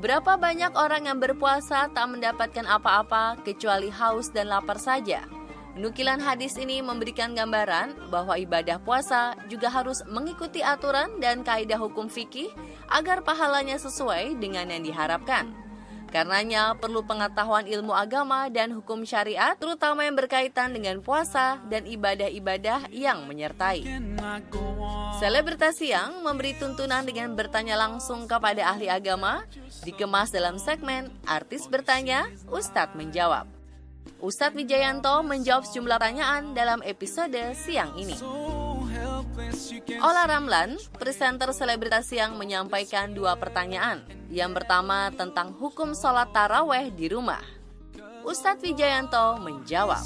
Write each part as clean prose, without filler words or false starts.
Berapa banyak orang yang berpuasa tak mendapatkan apa-apa kecuali haus dan lapar saja? Nukilan hadis ini memberikan gambaran bahwa ibadah puasa juga harus mengikuti aturan dan kaidah hukum fikih agar pahalanya sesuai dengan yang diharapkan. Karenanya perlu pengetahuan ilmu agama dan hukum syariat, terutama yang berkaitan dengan puasa dan ibadah-ibadah yang menyertai. Selebritas Siang memberi tuntunan dengan bertanya langsung kepada ahli agama, dikemas dalam segmen Artis Bertanya, Ustadz Menjawab. Ustadz Wijayanto menjawab sejumlah pertanyaan dalam episode siang ini. Ola Ramlan, presenter Selebritas Siang, menyampaikan 2 pertanyaan. Yang pertama tentang hukum sholat taraweh di rumah. Ustadz Wijayanto menjawab.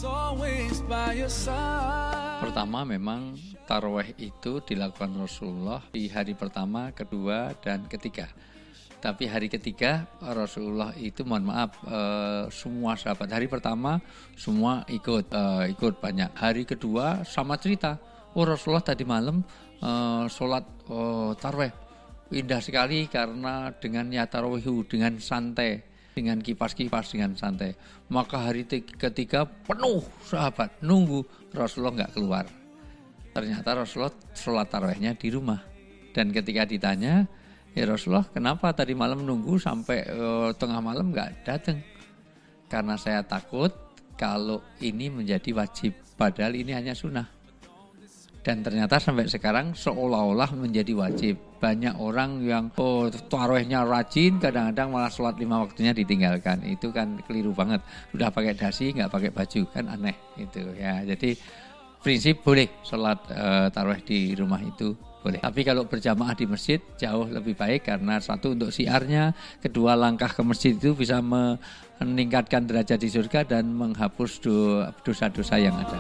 Pertama, memang taraweh itu dilakukan Rasulullah di hari pertama, kedua, dan ketiga. Tapi hari ketiga Rasulullah itu semua sahabat. Hari pertama semua ikut banyak. Hari kedua sama cerita. Rasulullah tadi malam sholat tarawih. Indah sekali karena dengan tarawih dengan santai, dengan kipas-kipas dengan santai. Maka hari ketiga penuh sahabat nunggu Rasulullah nggak keluar. Ternyata Rasulullah sholat tarawihnya di rumah. Dan ketika ditanya, ya Rasulullah, kenapa tadi malam nunggu sampai tengah malam nggak datang? Karena saya takut kalau ini menjadi wajib, padahal ini hanya sunnah. Dan ternyata sampai sekarang seolah-olah menjadi wajib. Banyak orang yang tarawihnya rajin, kadang-kadang malah sholat 5 waktunya ditinggalkan. Itu kan keliru banget. Sudah pakai dasi, nggak pakai baju, kan aneh itu ya. Jadi prinsip boleh sholat tarawih di rumah itu. Boleh. Tapi kalau berjamaah di masjid jauh lebih baik karena satu untuk syiarnya, kedua langkah ke masjid itu bisa meningkatkan derajat di surga dan menghapus dosa-dosa yang ada.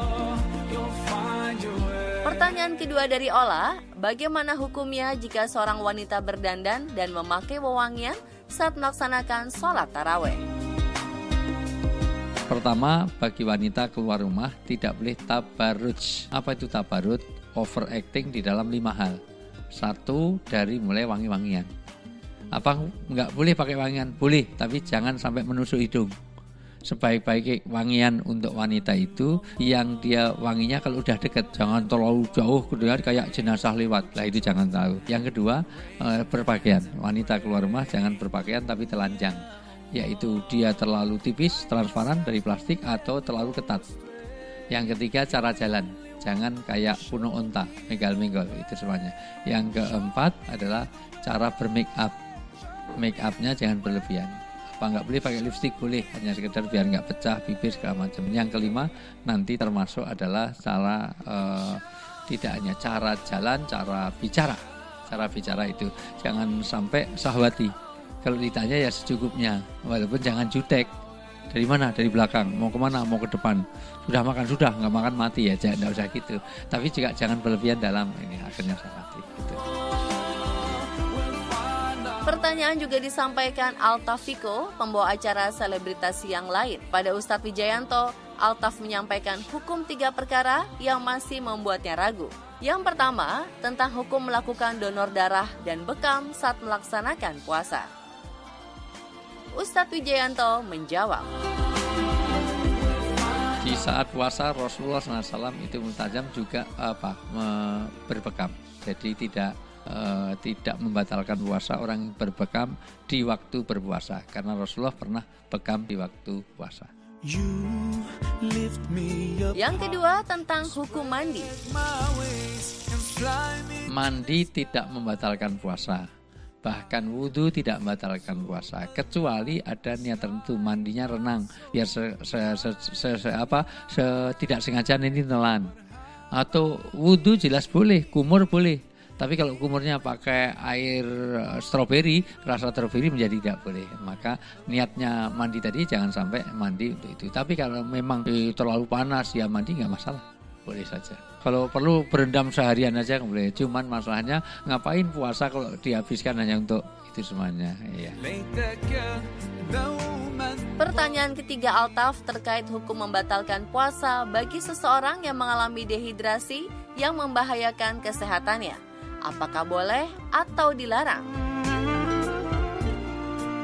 Pertanyaan kedua dari Ola, bagaimana hukumnya jika seorang wanita berdandan dan memakai wewangian saat melaksanakan sholat taraweh? Pertama, bagi wanita keluar rumah tidak boleh tabarruj. Apa itu tabarruj? Overacting di dalam 5 hal. 1, dari mulai wangi-wangian. Apa nggak boleh pakai wangian? Boleh, tapi jangan sampai menusuk hidung. Sebaik-baik wangian untuk wanita itu yang dia wanginya kalau udah deket, jangan terlalu jauh kemudian kayak jenazah lewat. Lah itu jangan tahu. Yang kedua, berpakaian. Wanita keluar rumah jangan berpakaian tapi telanjang. Yaitu dia terlalu tipis, transparan dari plastik atau terlalu ketat. Yang ketiga, cara jalan. Jangan kayak kuno onta, megal-megal, itu semuanya. Yang keempat adalah cara bermake up. Make upnya jangan berlebihan. Apa nggak boleh pakai lipstik? Boleh, hanya sekedar biar nggak pecah bibir segala macam. Yang kelima nanti termasuk adalah cara tidak hanya cara jalan, cara bicara. Cara bicara itu jangan sampai syahwati. Kalau ditanya ya secukupnya, walaupun jangan jutek. Dari mana? Dari belakang. Mau kemana? Mau ke depan. Sudah makan? Sudah. Nggak makan mati ya. Jangan, usah gitu. Tapi juga jangan berlebihan dalam ini akhirnya saya mati. Gitu. Pertanyaan juga disampaikan Altaf Fiko, pembawa acara Selebritas Siang lain. Pada Ustadz Wijayanto, Altaf menyampaikan hukum 3 perkara yang masih membuatnya ragu. Yang pertama, tentang hukum melakukan donor darah dan bekam saat melaksanakan puasa. Ustadz Wijayanto menjawab. Di saat puasa Rasulullah SAW itu multajam juga berbekam. Jadi tidak membatalkan puasa orang berbekam di waktu berpuasa karena Rasulullah pernah bekam di waktu puasa. Yang kedua tentang hukum mandi. Mandi tidak membatalkan puasa. Bahkan wudhu tidak membatalkan puasa kecuali ada niat tertentu. Mandinya renang biar tidak sengaja ini nelan. Atau wudhu jelas boleh, kumur boleh. Tapi kalau kumurnya pakai air stroberi, rasa stroberi menjadi tidak boleh. Maka niatnya mandi tadi jangan sampai mandi untuk itu. Tapi kalau memang terlalu panas ya mandi nggak masalah, boleh saja. Kalau perlu berendam seharian aja boleh. Cuman masalahnya ngapain puasa kalau dihabiskan hanya untuk itu semuanya. Iya. Pertanyaan ketiga Altaf terkait hukum membatalkan puasa bagi seseorang yang mengalami dehidrasi yang membahayakan kesehatannya. Apakah boleh atau dilarang?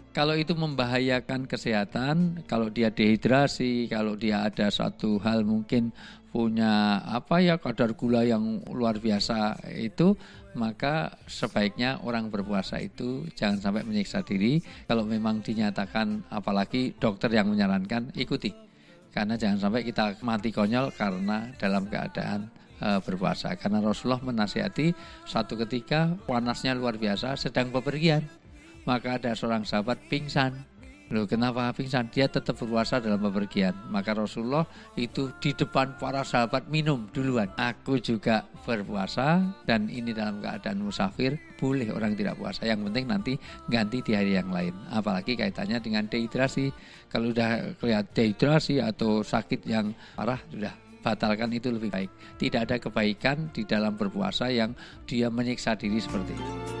Kalau itu membahayakan kesehatan, kalau dia dehidrasi, kalau dia ada satu hal mungkin punya kadar gula yang luar biasa itu, maka sebaiknya orang berpuasa itu jangan sampai menyiksa diri. Kalau memang dinyatakan, apalagi dokter yang menyarankan, ikuti. Karena jangan sampai kita mati konyol karena dalam keadaan berpuasa. Karena Rasulullah menasihati satu ketika panasnya luar biasa sedang bepergian, maka ada seorang sahabat pingsan. Loh, kenapa pingsan? Dia tetap berpuasa dalam bepergian. Maka Rasulullah itu di depan para sahabat minum duluan. Aku juga berpuasa dan ini dalam keadaan musafir, boleh orang tidak puasa. Yang penting nanti ganti di hari yang lain. Apalagi kaitannya dengan dehidrasi. Kalau udah kelihatan dehidrasi atau sakit yang parah, sudah batalkan, itu lebih baik. Tidak ada kebaikan di dalam berpuasa yang dia menyiksa diri seperti itu.